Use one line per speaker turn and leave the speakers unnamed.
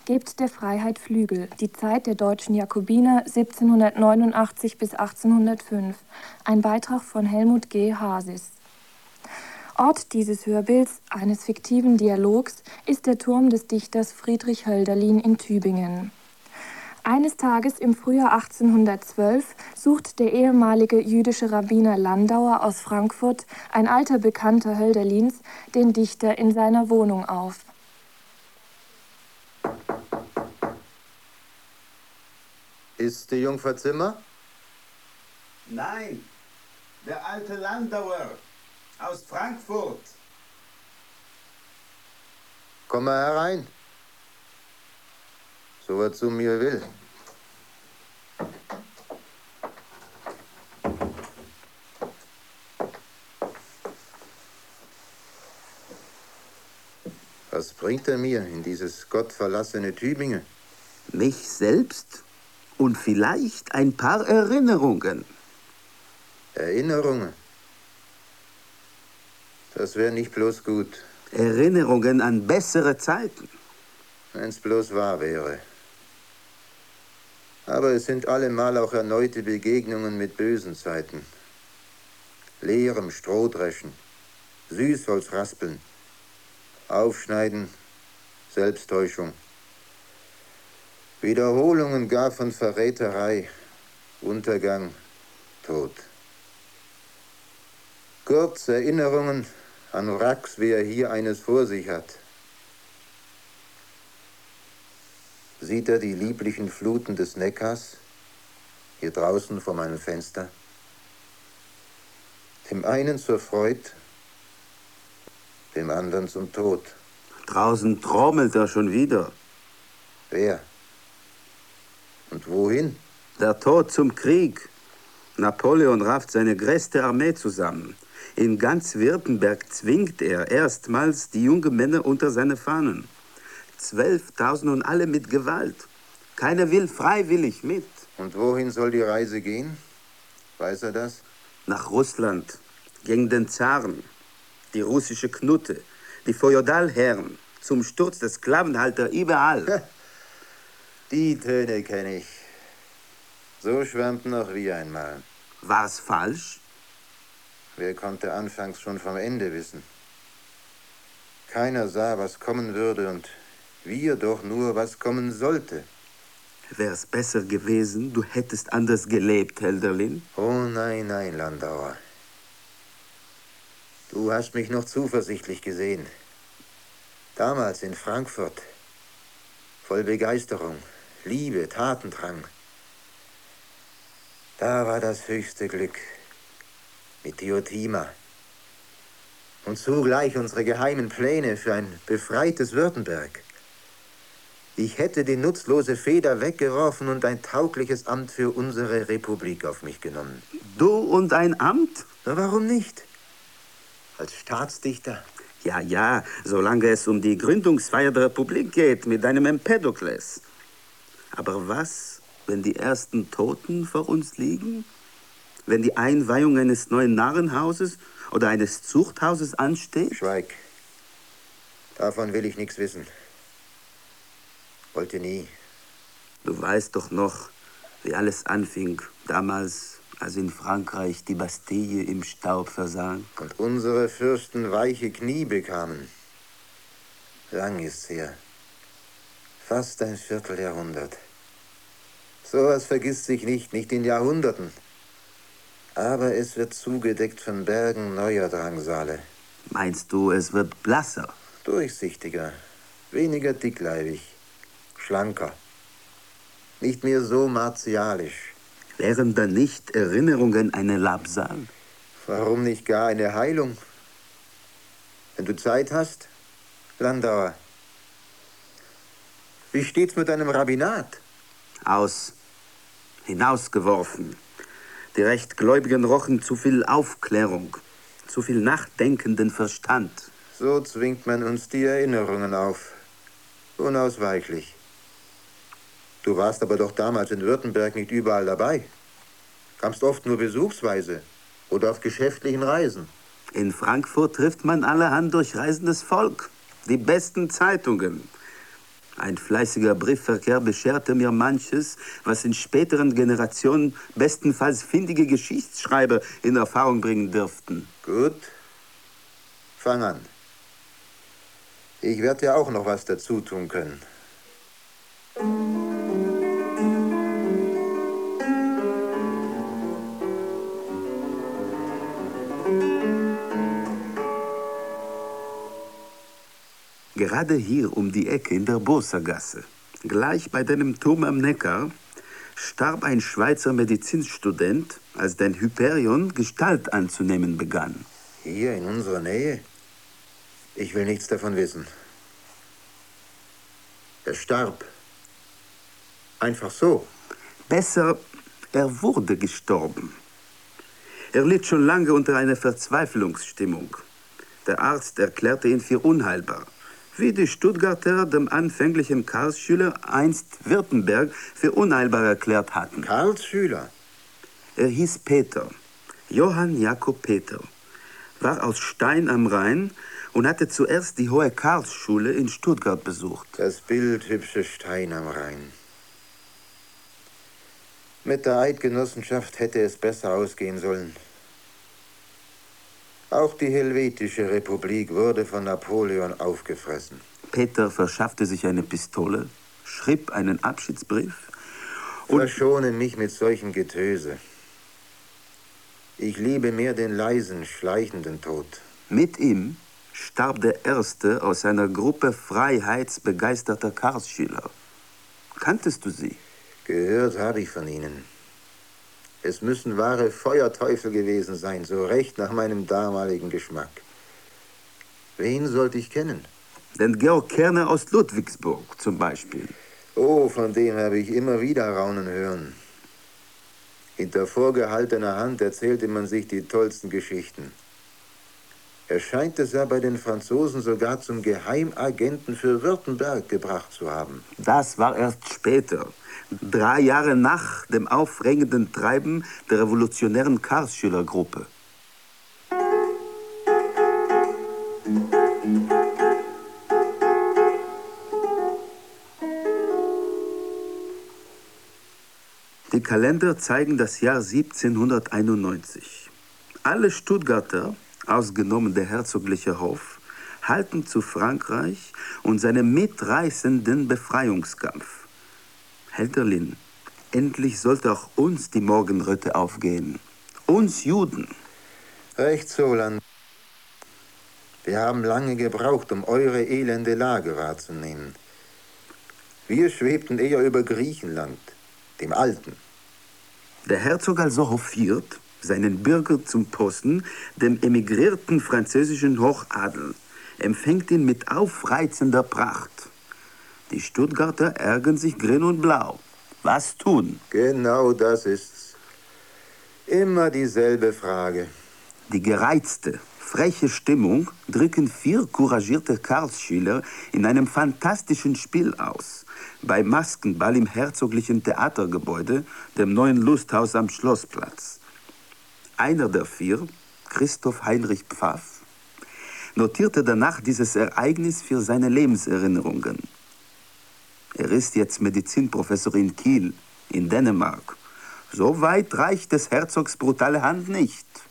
Gebt der Freiheit Flügel. Die Zeit der deutschen Jakobiner 1789 bis 1805. Ein Beitrag von Helmut G. Hasis. Ort dieses Hörbilds, eines fiktiven Dialogs, ist der Turm des Dichters Friedrich Hölderlin in Tübingen. Eines Tages im Frühjahr 1812 sucht der ehemalige jüdische Rabbiner Landauer aus Frankfurt, ein alter Bekannter Hölderlins, den Dichter in seiner Wohnung auf.
Ist die Jungfer Zimmer?
Nein, der alte Landauer aus Frankfurt.
Komm mal herein, so er zu mir will. Was bringt er mir in dieses gottverlassene Tübingen?
Mich selbst und vielleicht ein paar Erinnerungen.
Erinnerungen? Das wäre nicht bloß gut.
Erinnerungen an bessere Zeiten.
Wenn's bloß wahr wäre. Aber es sind allemal auch erneute Begegnungen mit bösen Zeiten. Leerem Strohdreschen, Süßholzraspeln, Aufschneiden, Selbsttäuschung. Wiederholungen gar von Verräterei, Untergang, Tod. Kurz Erinnerungen an Wracks, wie er hier eines vor sich hat. Sieht er die lieblichen Fluten des Neckars, hier draußen vor meinem Fenster? Dem einen zur Freud, dem anderen zum Tod.
Draußen trommelt er schon wieder.
Wer? Und wohin?
Der Tod zum Krieg. Napoleon rafft seine größte Armee zusammen. In ganz Württemberg zwingt er erstmals die jungen Männer unter seine Fahnen. 12.000 und alle mit Gewalt. Keiner will freiwillig mit.
Und wohin soll die Reise gehen? Weiß er das?
Nach Russland, gegen den Zaren, die russische Knute, die Feudalherren, zum Sturz der Sklavenhalter überall.
Die Töne kenne ich. So schwärmten auch wir einmal.
War's falsch?
Wer konnte anfangs schon vom Ende wissen? Keiner sah, was kommen würde und wir doch nur, was kommen sollte.
Wär's besser gewesen, du hättest anders gelebt, Hölderlin?
Oh nein, nein, Landauer. Du hast mich noch zuversichtlich gesehen. Damals in Frankfurt. Voll Begeisterung, Liebe, Tatendrang. Da war das höchste Glück. Mit Diotima. Und zugleich unsere geheimen Pläne für ein befreites Württemberg. Ich hätte die nutzlose Feder weggeworfen und ein taugliches Amt für unsere Republik auf mich genommen.
Du und ein Amt?
Na, warum nicht? Als Staatsdichter.
Ja, solange es um die Gründungsfeier der Republik geht mit deinem Empedokles. Aber was, wenn die ersten Toten vor uns liegen? Wenn die Einweihung eines neuen Narrenhauses oder eines Zuchthauses ansteht?
Schweig. Davon will ich nichts wissen. Wollte nie.
Du weißt doch noch, wie alles anfing, damals, als in Frankreich die Bastille im Staub versank.
Und unsere Fürsten weiche Knie bekamen. Lang ist's her. Fast ein Vierteljahrhundert. Sowas vergisst sich nicht in Jahrhunderten. Aber es wird zugedeckt von Bergen neuer Drangsale.
Meinst du, es wird blasser?
Durchsichtiger, weniger dickleibig, schlanker. Nicht mehr so martialisch.
Wären da nicht Erinnerungen eine Labsal?
Warum nicht gar eine Heilung? Wenn du Zeit hast, Landauer. Wie steht's mit deinem Rabbinat?
Aus. Hinausgeworfen. Die Rechtgläubigen rochen zu viel Aufklärung, zu viel nachdenkenden Verstand.
So zwingt man uns die Erinnerungen auf. Unausweichlich. Du warst aber doch damals in Württemberg nicht überall dabei. Kamst oft nur besuchsweise oder auf geschäftlichen Reisen.
In Frankfurt trifft man allerhand durchreisendes Volk. Die besten Zeitungen. Ein fleißiger Briefverkehr bescherte mir manches, was in späteren Generationen bestenfalls findige Geschichtsschreiber in Erfahrung bringen dürften.
Gut, fang an. Ich werde ja auch noch was dazu tun können.
Gerade hier um die Ecke in der Bursergasse, gleich bei deinem Turm am Neckar, starb ein Schweizer Medizinstudent, als dein Hyperion Gestalt anzunehmen begann.
Hier in unserer Nähe? Ich will nichts davon wissen. Er starb. Einfach so.
Besser, er wurde gestorben. Er litt schon lange unter einer Verzweiflungsstimmung. Der Arzt erklärte ihn für unheilbar, wie die Stuttgarter dem anfänglichen Karlsschüler einst Württemberg für unheilbar erklärt hatten.
Karlsschüler?
Er hieß Peter, Johann Jakob Peter, war aus Stein am Rhein und hatte zuerst die Hohe Karlsschule in Stuttgart besucht.
Das bildhübsche Stein am Rhein. Mit der Eidgenossenschaft hätte es besser ausgehen sollen. Auch die Helvetische Republik wurde von Napoleon aufgefressen.
Peter verschaffte sich eine Pistole, schrieb einen Abschiedsbrief und...
Verschone mich mit solchem Getöse. Ich liebe mehr den leisen, schleichenden Tod.
Mit ihm starb der erste aus einer Gruppe freiheitsbegeisterter Karlsschüler. Kanntest du sie?
Gehört habe ich von ihnen. Es müssen wahre Feuerteufel gewesen sein, so recht nach meinem damaligen Geschmack. Wen sollte ich kennen?
Den Georg Kerner aus Ludwigsburg zum Beispiel.
Oh, von dem habe ich immer wieder raunen hören. Hinter vorgehaltener Hand erzählte man sich die tollsten Geschichten. Er scheint es ja bei den Franzosen sogar zum Geheimagenten für Württemberg gebracht zu haben.
Das war erst später. 3 Jahre nach dem aufregenden Treiben der revolutionären Karlsschülergruppe. Die Kalender zeigen das Jahr 1791. Alle Stuttgarter, ausgenommen der herzogliche Hof, halten zu Frankreich und seinem mitreißenden Befreiungskampf. Hälterlin, endlich sollte auch uns die Morgenröte aufgehen. Uns Juden.
Recht so, Land. Wir haben lange gebraucht, um eure elende Lage wahrzunehmen. Wir schwebten eher über Griechenland, dem Alten.
Der Herzog also hofiert seinen Bürger zum Posten, dem emigrierten französischen Hochadel, empfängt ihn mit aufreizender Pracht. Die Stuttgarter ärgern sich grün und blau. Was tun?
Genau das ist's. Immer dieselbe Frage.
Die gereizte, freche Stimmung drücken 4 couragierte Karlsschüler in einem fantastischen Spiel aus. Beim Maskenball im herzoglichen Theatergebäude, dem neuen Lusthaus am Schlossplatz. Einer der 4, Christoph Heinrich Pfaff, notierte danach dieses Ereignis für seine Lebenserinnerungen. Er ist jetzt Medizinprofessor in Kiel, in Dänemark. So weit reicht des Herzogs brutale Hand nicht.